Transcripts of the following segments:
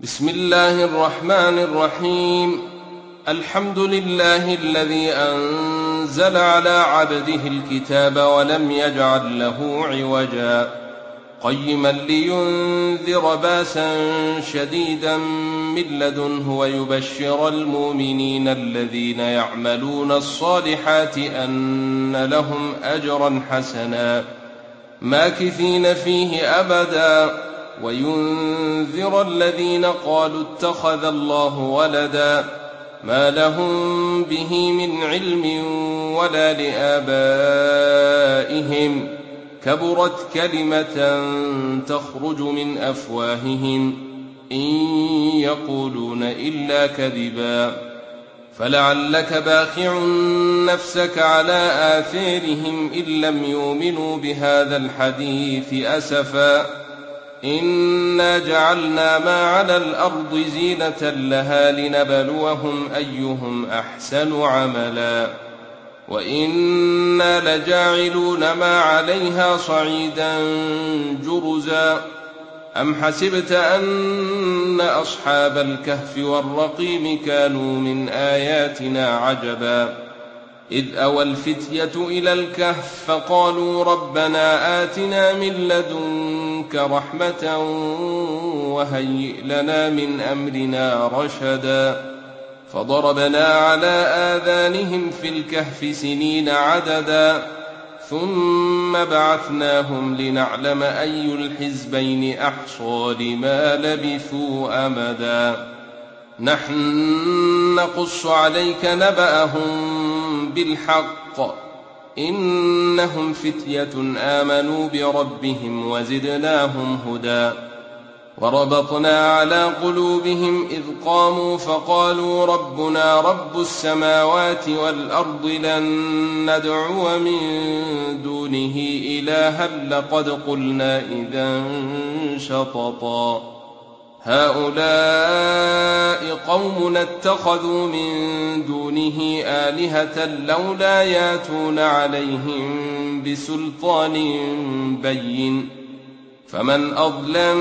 بسم الله الرحمن الرحيم. الحمد لله الذي أنزل على عبده الكتاب ولم يجعل له عوجا قيما لينذر باسا شديدا من لدنه ويبشر المؤمنين الذين يعملون الصالحات أن لهم أجرا حسنا ماكثين فيه أبدا وينذر الذين قالوا اتخذ الله ولدا ما لهم به من علم ولا لآبائهم كبرت كلمة تخرج من أفواههم إن يقولون إلا كذبا فلعلك باخع نفسك على آثارهم إن لم يؤمنوا بهذا الحديث أسفا إنا جعلنا ما على الأرض زينة لها لنبلوهم أيهم أحسن عملا وإنا لجاعلون ما عليها صعيدا جرزا أم حسبت أن أصحاب الكهف والرقيم كانوا من آياتنا عجبا إذ أوى الفتية إلى الكهف فقالوا ربنا آتنا من لدنك رحمة وهيئ لنا من أمرنا رشدا فضربنا على آذانهم في الكهف سنين عددا ثم بعثناهم لنعلم أي الحزبين أحصى لما لبثوا أمدا نحن نقص عليك نبأهم بالحق إنهم فتية آمنوا بربهم وزدناهم هدى وربطنا على قلوبهم إذ قاموا فقالوا ربنا رب السماوات والأرض لن ندعو من دونه إلها لقد قلنا إذا شططا هؤلاء قومنا اتخذوا من دونه آلهة لولا ياتون عليهم بسلطان بين فمن أظلم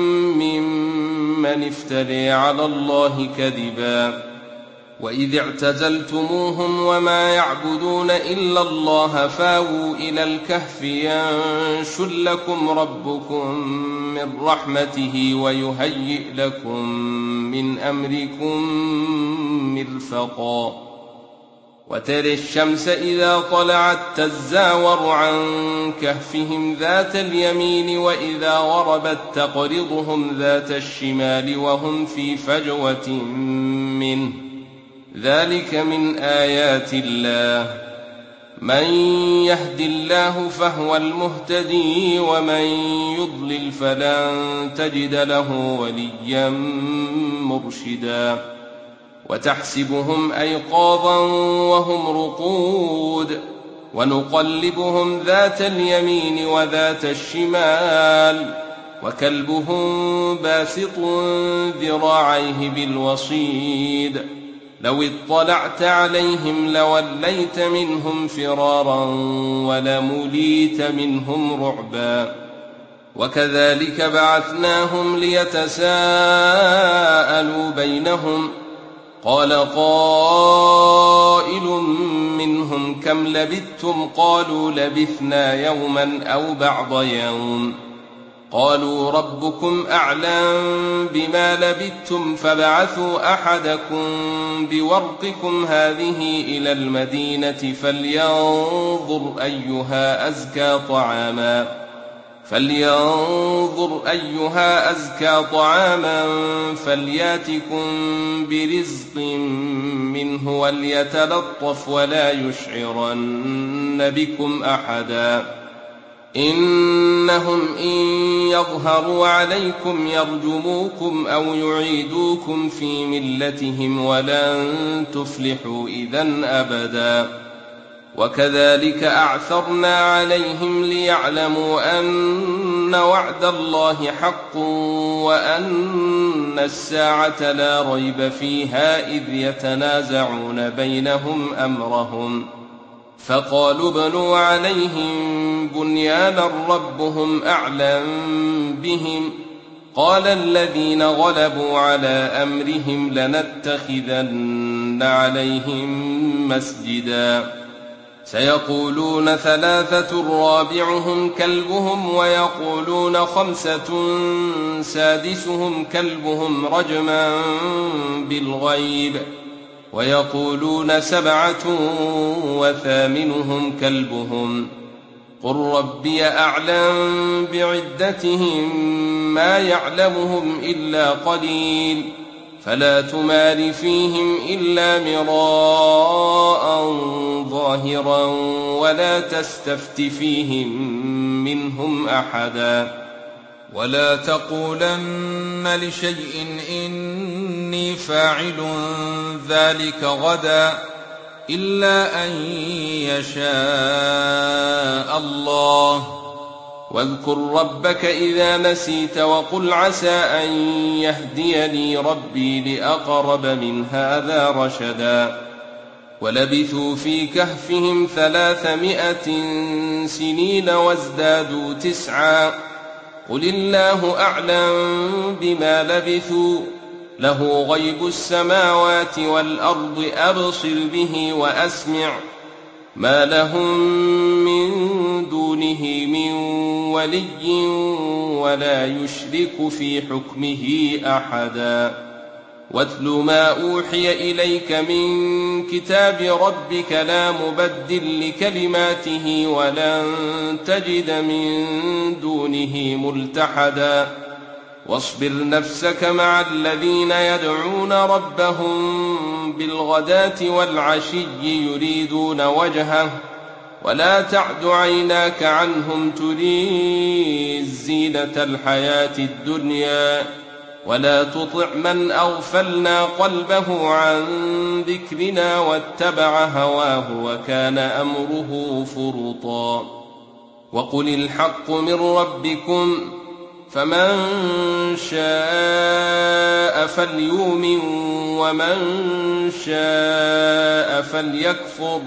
ممن افتري على الله كذبا وإذ اعتزلتموهم وما يعبدون إلا الله فاووا إلى الكهف ينشر لكم ربكم من رحمته ويهيئ لكم من أمركم مرفقا وترى الشمس إذا طلعت تزاور عن كهفهم ذات اليمين وإذا غربت تقرضهم ذات الشمال وهم في فجوة منه ذلك من آيات الله من يهد الله فهو المهتدي ومن يضلل فلن تجد له وليا مرشدا وتحسبهم أيقاظا وهم رقود ونقلبهم ذات اليمين وذات الشمال وكلبهم باسط ذراعيه بالوصيد لو اطلعت عليهم لوليت منهم فرارا ولمليت منهم رعبا وكذلك بعثناهم ليتساءلوا بينهم قال قائل منهم كم لبثتم قالوا لبثنا يوما أو بعض يوم قالوا ربكم أعلم بما لبثتم فابعثوا أحدكم بورقكم هذه إلى المدينة فلينظر أيها أزكى طعاما فلياتكم برزق منه وليتلطف ولا يشعرن بكم أحدا إنهم إن يظهروا عليكم يرجموكم أو يعيدوكم في ملتهم ولن تفلحوا إذن أبدا وكذلك أعثرنا عليهم ليعلموا أن وعد الله حق وأن الساعة لا ريب فيها إذ يتنازعون بينهم أمرهم فقالوا ابنوا عليهم بنيانا ربهم أعلم بهم قال الذين غلبوا على أمرهم لنتخذن عليهم مسجدا سيقولون 3 رابعهم كلبهم ويقولون 5 سادسهم كلبهم رجما بالغيب ويقولون 7 وثامنهم كلبهم قل ربي أعلم بعدتهم ما يعلمهم إلا قليل فلا تمار فيهم إلا مراء ظاهرا ولا تستفت فيهم منهم أحدا ولا تقولن لشيء إني فاعل ذلك غدا إلا أن يشاء الله واذكر ربك إذا نسيت وقل عسى أن يهديني ربي لأقرب من هذا رشدا ولبثوا في كهفهم 300 سنين وازدادوا 9 قل الله أعلم بما لبثوا له غيب السماوات والأرض أبصر به وأسمع ما لهم من دونه من ولي ولا يشرك في حكمه أحدا واتل ما أوحي إليك من كتاب ربك لا مبدل لكلماته ولن تجد من دونه ملتحدا واصبر نفسك مع الذين يدعون ربهم بالغداة والعشي يريدون وجهه ولا تعد عيناك عنهم تريد زينة الحياة الدنيا ولا تطع من أغفلنا قلبه عن ذكرنا واتبع هواه وكان أمره فرطا وقل الحق من ربكم فمن شاء فليؤمن ومن شاء فليكفر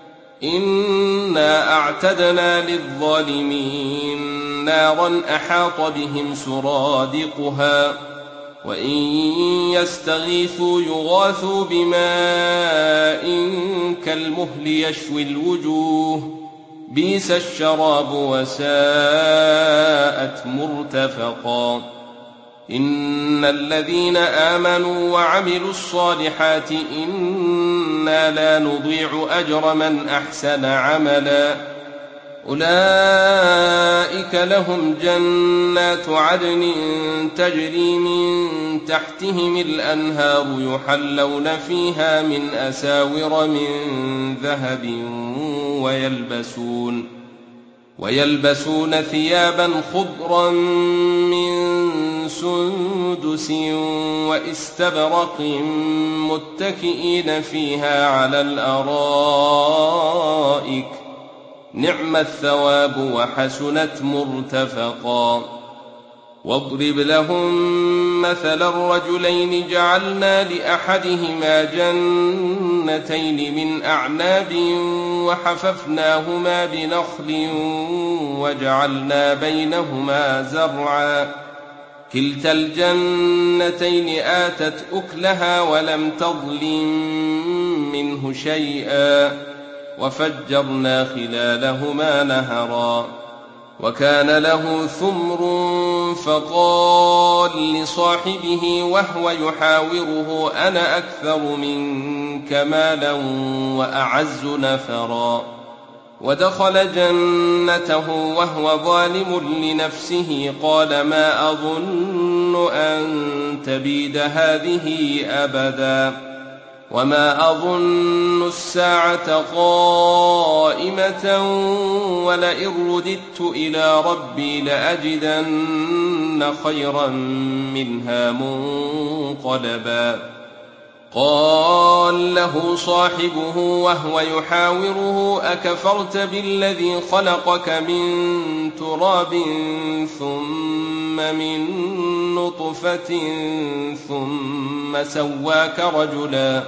إنا أعتدنا للظالمين نارا أحاط بهم سرادقها وإن يستغيثوا يغاثوا بماء كالمهل يشوي الوجوه بئس الشراب وساءت مرتفقا إن الذين آمنوا وعملوا الصالحات إنا لا نضيع أجر من أحسن عملا أولئك لهم جنات عدن تجري من تحتهم الأنهار يحلون فيها من أساور من ذهب ويلبسون ثيابا خضرا من سندس واستبرق متكئين فيها على الأرائك نعم الثواب وحسنت مرتفقا واضرب لهم مثل الرجلين جعلنا لأحدهما جنتين من أعناب وحففناهما بنخل وجعلنا بينهما زرعا كلتا الجنتين آتت أكلها ولم تظلم منه شيئا وفجرنا خلالهما نهرا وكان له ثمر فقال لصاحبه وهو يحاوره أنا أكثر منك مالا وأعز نفرا ودخل جنته وهو ظالم لنفسه قال ما أظن أن تبيد هذه أبدا وما أظن الساعة قائمة ولئن رددت إلى ربي لأجدن خيرا منها منقلبا قال له صاحبه وهو يحاوره أكفرت بالذي خلقك من تراب ثم من نطفة ثم سواك رجلا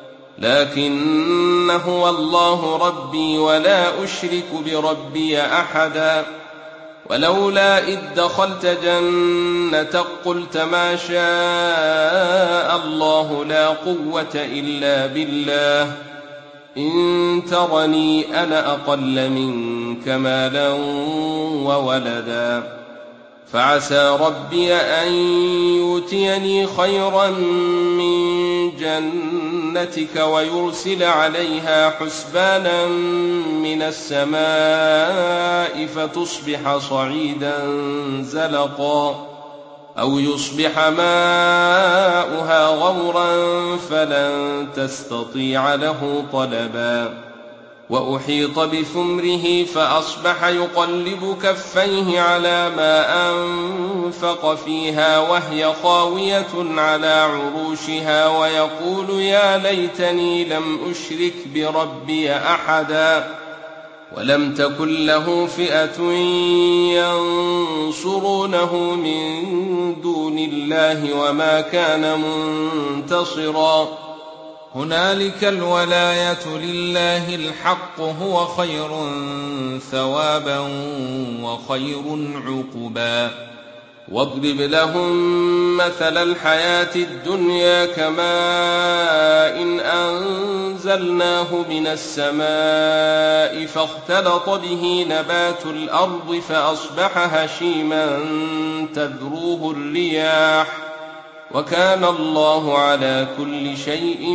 لكن هو الله ربي ولا أشرك بربي أحدا ولولا إذ دخلت جنتك قلت ما شاء الله لا قوة إلا بالله إن ترني أنا أقل منك مالا وولدا فعسى ربي أن يؤتيني خيرا من جنتك ويرسل عليها حسبانا من السماء فتصبح صعيدا زلقا أو يصبح ماؤها غورا فلن تستطيع له طلبا وأحيط بثمره فأصبح يقلب كفيه على ما أنفق فيها وهي خاوية على عروشها ويقول يا ليتني لم أشرك بربي أحدا ولم تكن له فئة ينصرونه من دون الله وما كان منتصرا هنالك الولاية لله الحق هو خير ثوابا وخير عقبا واضرب لهم مثل الحياة الدنيا كماء إن أنزلناه من السماء فاختلط به نبات الأرض فأصبح هشيما تذروه الرياح وكان الله على كل شيء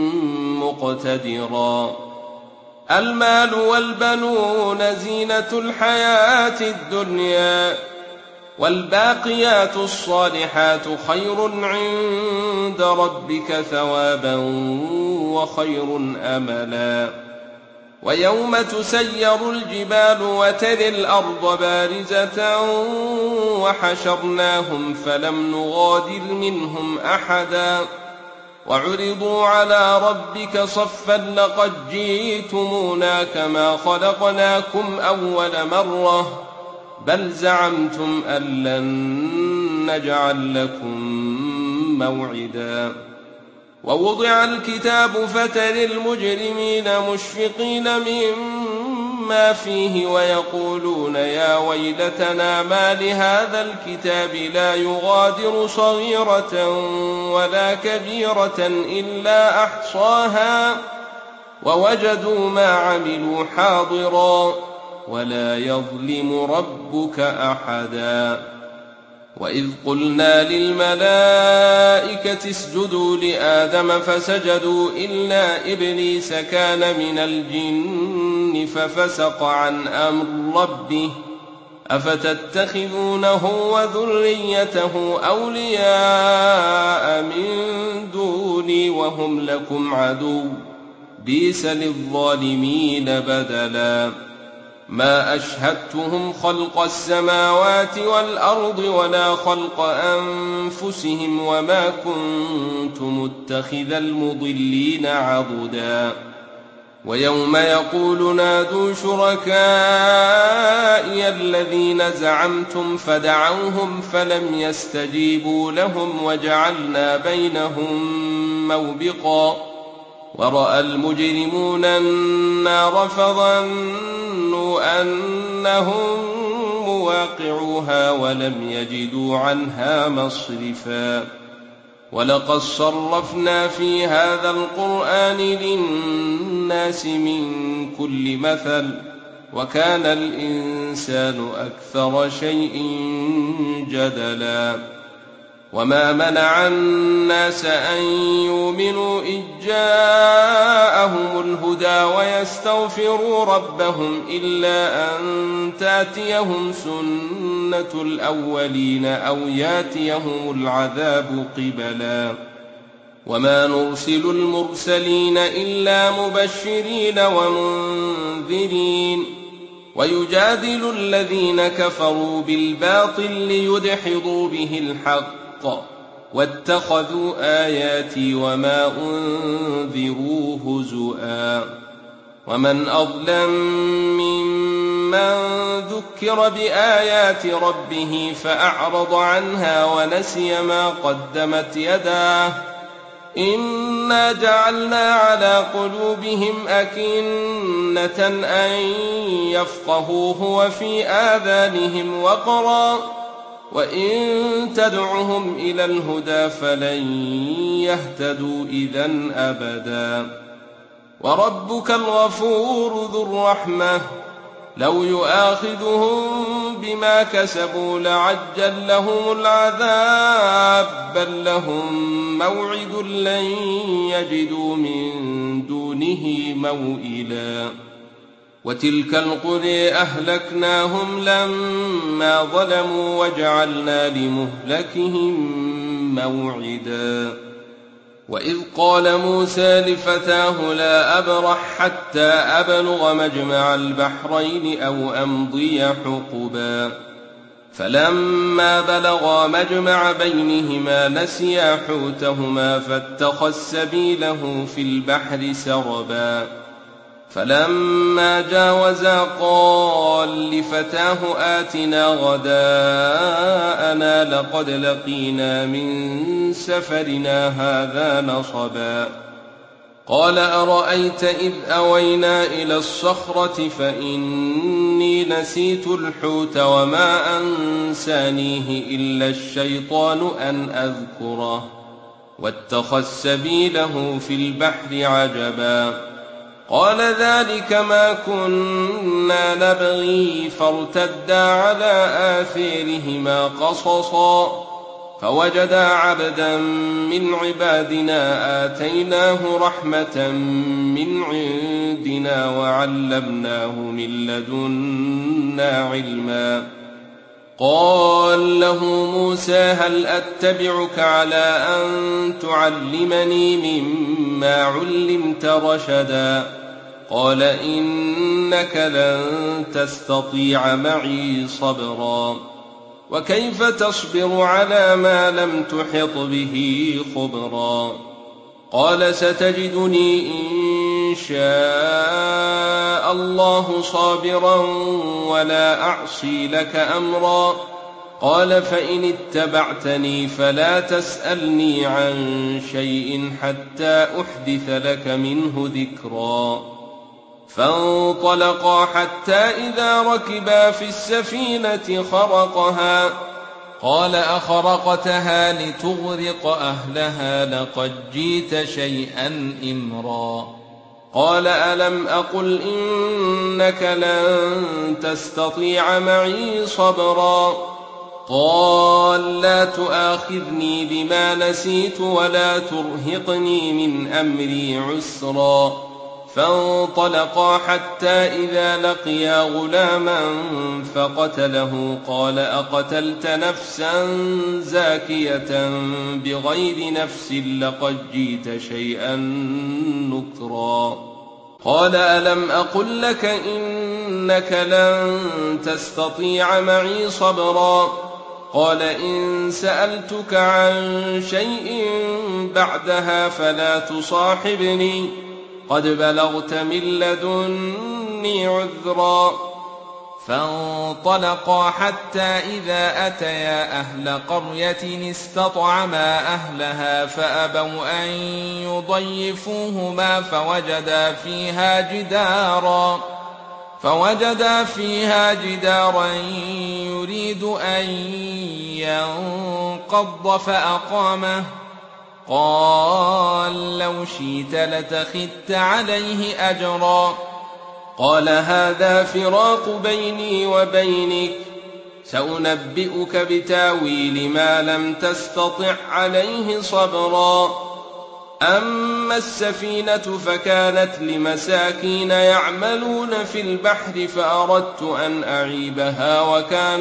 مقتدرا المال والبنون زينة الحياة الدنيا والباقيات الصالحات خير عند ربك ثوابا وخير أملا ويوم تسير الجبال وترى الأرض بارزة وحشرناهم فلم نغادر منهم أحدا وعرضوا على ربك صفا لقد جئتمونا كما خلقناكم أول مرة بل زعمتم أن لن نجعل لكم موعدا ووضع الكتاب فترى المجرمين مشفقين مما فيه ويقولون يا ويلتنا ما لهذا الكتاب لا يغادر صغيرة ولا كبيرة إلا أحصاها ووجدوا ما عملوا حاضرا ولا يظلم ربك أحدا وإذ قلنا للملائكة اسجدوا لآدم فسجدوا إلا إبليس كان من الجن ففسق عن أمر ربه أفتتخذونه وذريته أولياء من دوني وهم لكم عدو بئس للظالمين بدلا ما أشهدتهم خلق السماوات والأرض ولا خلق أنفسهم وما كنت متخذ المضلين عضدا ويوم يقول نادوا شركائي الذين زعمتم فدعوهم فلم يستجيبوا لهم وجعلنا بينهم موبقا ورأى المجرمون النار فظنوا أنهم مواقعوها ولم يجدوا عنها مصرفا ولقد صرفنا في هذا القرآن للناس من كل مثل وكان الإنسان أكثر شيء جدلا وما منع الناس أن يؤمنوا إذ جاءهم الهدى ويستغفروا ربهم إلا أن تأتيهم سنة الأولين أو يأتيهم العذاب قبلا وما نرسل المرسلين إلا مبشرين ومنذرين ويجادل الذين كفروا بالباطل ليدحضوا به الحق واتخذوا آياتي وما أنذروا هزؤا ومن أظلم ممن ذكر بآيات ربه فأعرض عنها ونسي ما قدمت يداه إنا جعلنا على قلوبهم أكنة أن يفقهوه وفي آذانهم وقرا وإن تدعهم إلى الهدى فلن يهتدوا إذا أبدا وربك الغفور ذو الرحمة لو يؤاخذهم بما كسبوا لعجل لهم العذاب بل لهم موعد لن يجدوا من دونه موئلا وتلك القرى أهلكناهم لما ظلموا وجعلنا لمهلكهم موعدا وإذ قال موسى لفتاه لا أبرح حتى أبلغ مجمع البحرين أو أمضي حقبا فلما بلغا مجمع بينهما نسيا حوتهما فاتخذ سبيله في البحر سربا فلما جاوزا قال لفتاه آتنا غداءنا لقد لقينا من سفرنا هذا نصبا قال أرأيت إذ أوينا إلى الصخرة فإني نسيت الحوت وما أنسانيه إلا الشيطان أن أذكره واتخذ سبيله في البحر عجبا قال ذلك ما كنا نبغي فارتدا على آثارهما قصصا فوجدا عبدا من عبادنا آتيناه رحمة من عندنا وعلمناه من لدنا علما قال له موسى هل أتبعك على أن تعلمني مما علمت رشدا قال إنك لن تستطيع معي صبرا وكيف تصبر على ما لم تحط به خبرا قال ستجدني إن شاء الله صابرا ولا أعصي لك أمرا قال فإن اتبعتني فلا تسألني عن شيء حتى أحدث لك منه ذكرا فانطلقا حتى إذا ركبا في السفينة خرقها قال أخرقتها لتغرق أهلها لقد جئت شيئا إمرا قال ألم أقل إنك لن تستطيع معي صبرا قال لا تؤاخذني بما نسيت ولا ترهقني من أمري عسرا فانطلقا حتى إذا لقيا غلاما فقتله قال أقتلت نفسا زاكية بغير نفس لقد جئت شيئا نكرا قال ألم أقل لك إنك لن تستطيع معي صبرا قال إن سألتك عن شيء بعدها فلا تصاحبني قد بلغت من لدني عذرا فانطلقا حتى إذا أتيا أهل قرية استطعما أهلها فأبوا أن يضيفوهما فوجدا فيها جدارا يريد أن ينقض فأقامه قال لو شئت لاتخذت عليه أجرا قال هذا فراق بيني وبينك سأنبئك بتاويل ما لم تستطع عليه صبرا أما السفينة فكانت لمساكين يعملون في البحر فأردت أن أعيبها وكان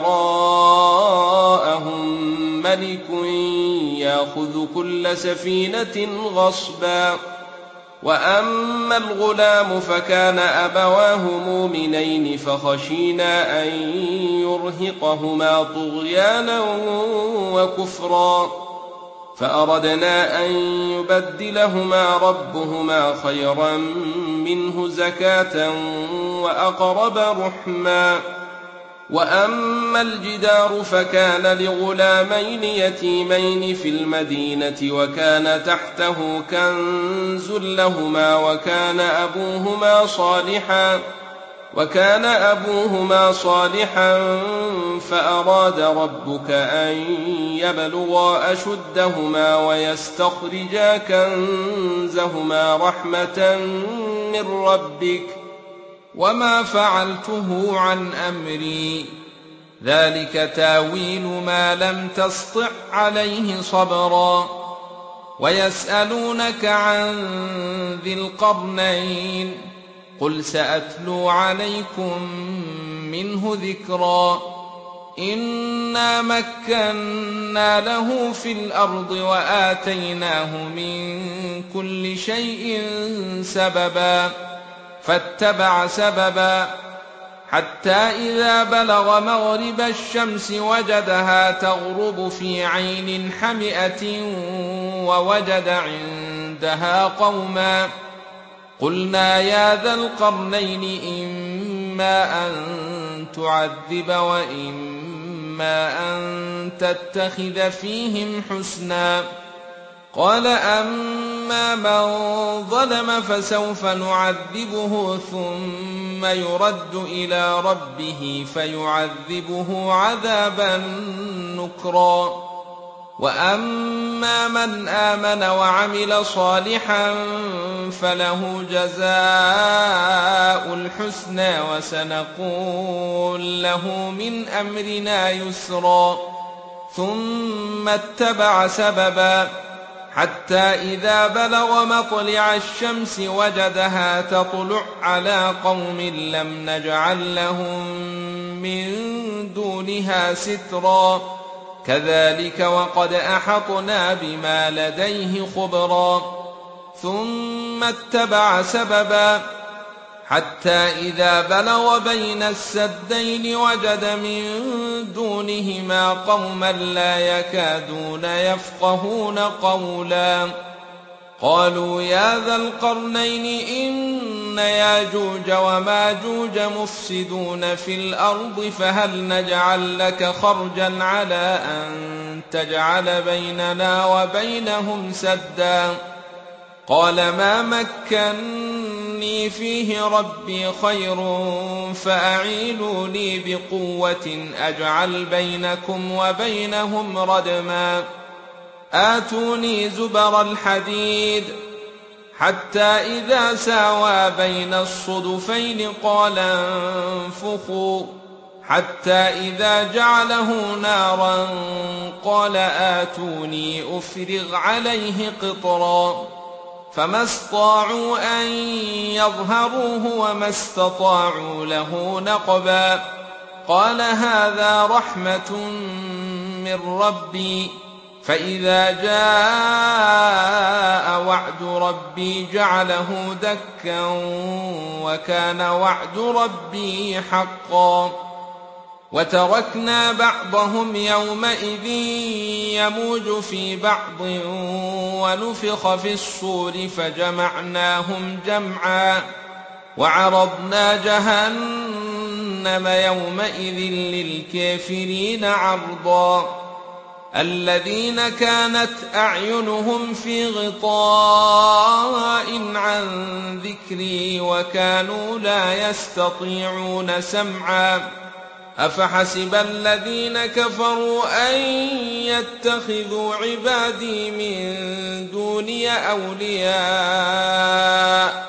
وراءهم ملك يأخذ كل سفينة غصبا وأما الغلام فكان أبواه مؤمنين فخشينا أن يرهقهما طغيانا وكفرا فأردنا أن يبدلهما ربهما خيرا منه زكاة وأقرب رحما وأما الجدار فكان لغلامين يتيمين في المدينة وكان تحته كنز لهما وكان أبوهما صالحا فأراد ربك أن يبلغا أشدهما ويستخرجا كنزهما رحمة من ربك وما فعلته عن أمري ذلك تاويل ما لم تسطع عليه صبرا. ويسألونك عن ذي القرنين قل سأتلو عليكم منه ذكرا. إنا مكنا له في الأرض وآتيناه من كل شيء سببا فاتبع سببا حتى إذا بلغ مغرب الشمس وجدها تغرب في عين حمئة ووجد عندها قوما قلنا يا ذا القرنين إما أن تعذب وإما أن تتخذ فيهم حسنا. قال أما من ظلم فسوف نعذبه ثم يرد إلى ربه فيعذبه عذابا نكرا. وأما من آمن وعمل صالحا فله جزاء الحسنى وسنقول له من أمرنا يسرا. ثم اتبع سببا حتى إذا بلغ مطلع الشمس وجدها تطلع على قوم لم نجعل لهم من دونها سترا كذلك وقد أحطنا بما لديه خبرا. ثم اتبع سببا حتى إذا بلغ بين السدين وجد من دونهما قوما لا يكادون يفقهون قولا قالوا يا ذا القرنين إن ياجوج وماجوج مفسدون في الأرض فهل نجعل لك خرجا على أن تجعل بيننا وبينهم سدا. قال ما مكني فيه ربي خير فأعينوني بقوة أجعل بينكم وبينهم ردما. آتوني زبر الحديد حتى إذا ساوى بين الصدفين قال انفخوا حتى إذا جعله نارا قال آتوني أفرغ عليه قطرا فما استطاعوا أن يظهروه وما استطاعوا له نقبا. قال هذا رحمة من ربي فإذا جاء وعد ربي جعله دكا وكان وعد ربي حقا. وتركنا بعضهم يومئذ يموج في بعض ونفخ في الصور فجمعناهم جمعا وعرضنا جهنم يومئذ للكافرين عرضا. الذين كانت أعينهم في غطاء عن ذكري وكانوا لا يستطيعون سمعا أفحسب الذين كفروا أن يتخذوا عبادي من دوني أولياء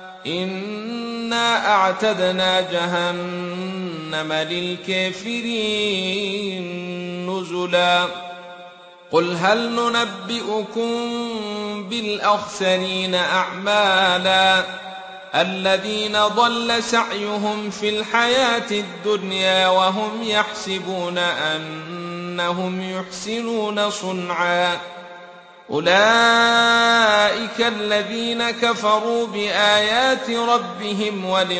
إنا أعتدنا جهنم للكافرين نزلا. قل هل ننبئكم بالأخسرين أعمالا الذين ضل سعيهم في الحياة الدنيا وهم يحسبون أنهم يحسنون صنعا أولئك الذين كفروا بآيات ربهم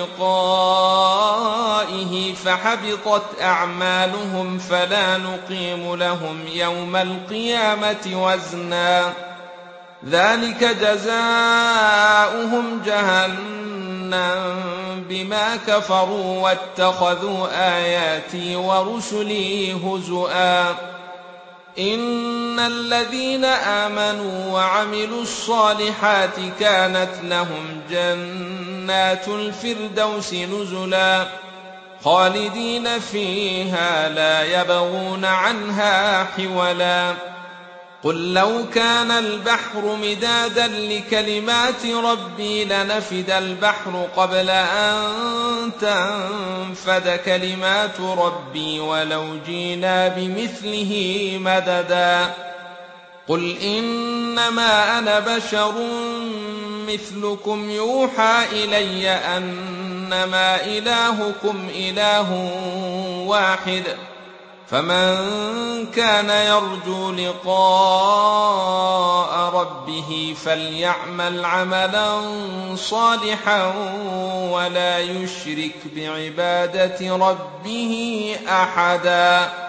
ولقائه فحبطت أعمالهم فلا نقيم لهم يوم القيامة وزنا ذلك جزاؤهم جهنم بما كفروا واتخذوا آياتي ورسلي هزؤا إن الذين آمنوا وعملوا الصالحات كانت لهم جنات الفردوس نزلا خالدين فيها لا يبغون عنها حولا قل لو كان البحر مدادا لكلمات ربي لنفد البحر قبل أن تنفد كلمات ربي ولو جينا بمثله مددا قل إنما أنا بشر مثلكم يوحى إلي أنما إلهكم إله واحد فمن كان يرجو لقاء ربه فليعمل عملا صالحا ولا يشرك بعبادة ربه أحدا.